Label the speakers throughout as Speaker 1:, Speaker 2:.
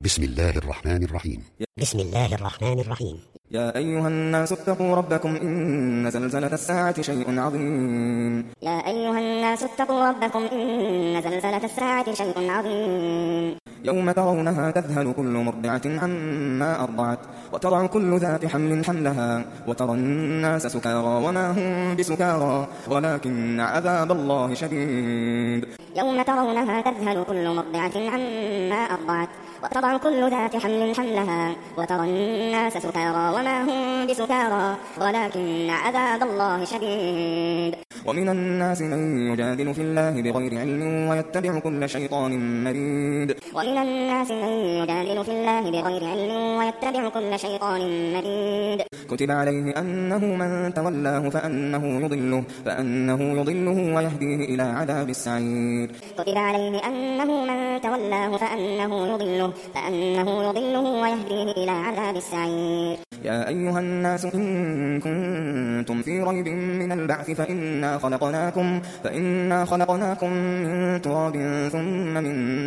Speaker 1: بسم الله الرحمن الرحيم.
Speaker 2: بسم الله الرحمن الرحيم.
Speaker 3: يا أيها الناس اتقوا ربكم إن زلزلة الساعة شيء عظيم.
Speaker 4: يا أيها الناس اتقوا ربكم إن زلزلة الساعة شيء عظيم.
Speaker 3: يوم ترونها تذهل كل مرضعة عما أرضعت وتضع كل ذات حمل حملها وترى الناس سكارى وما هم بسكارى ولكن عذاب الله شديد.
Speaker 4: يوم ترونها تذهل كل مرضعة عما أرضعت وتضع كل ذات حمل حملها وترى الناس سكارى وما هم بسكارى ولكن عذاب الله شديد.
Speaker 3: ومن الناس من يجادل في الله بغير علم ويتبع كل شيطان مريد.
Speaker 4: ومن الناس من يجادل في الله بغير علم ويتبع كل شيطان مريد.
Speaker 3: كتب عليه أنه من تولاه فأنه يضله ويهديه إلى عذاب السعير.
Speaker 4: كتب عليه أنه من تولاه فأنه يضله ويهديه إلى عذاب السعير.
Speaker 3: يا أيها الناس إن كنتم في ريب من البعث فإنا خلقناكم من تراب ثم من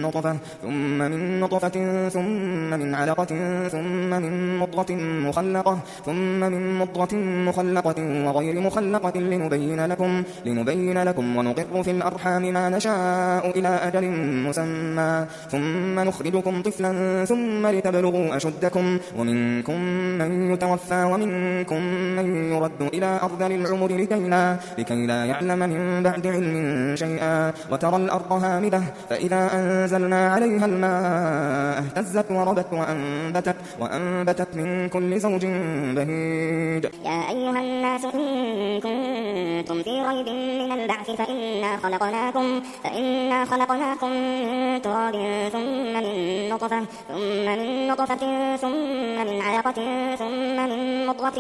Speaker 3: نطفة ثم من علقة ثم من مضغة مخلقة وغير مخلقة لنبين لكم ونقر في الأرحام ما نشاء إلى أجل مسمى ثم نخرجكم طفلا ثم لتبلغوا أشدكم ومنكم من يتوفى ومنكم من يرد إلى أرذل العمر لكي لا يعلم من بعد علم شيئا. وترى الأرض هامدة فإذا أنزلنا عليها الماء اهتزت وربت وأنبتت من كل زوج بهيج.
Speaker 4: يا أيها الناس إن كنتم في ريب من البعث فإنا خلقناكم من تراب ثم من نطفة ثم من علقة ثم من مضغة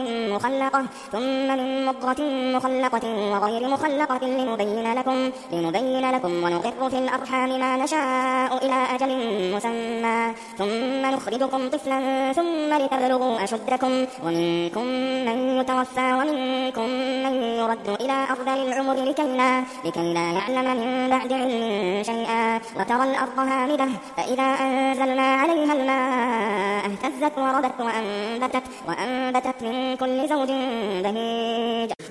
Speaker 4: مخلقة وغير مخلقة لنبين لكم ونقر في الأرحام ما نشاء إلى أجل مسمى ثم نخرجكم طفلا ثم لتبلغوا أشدكم ومنكم من يتوفى ومنكم من يرد إلى أرذل العمر لكي لا يعلم من بعد علم شيئا. وترى الأرض هامدة فإذا أنزلنا عليها الماء اهتزت وربت وأنبتت من كل زوج بهيج.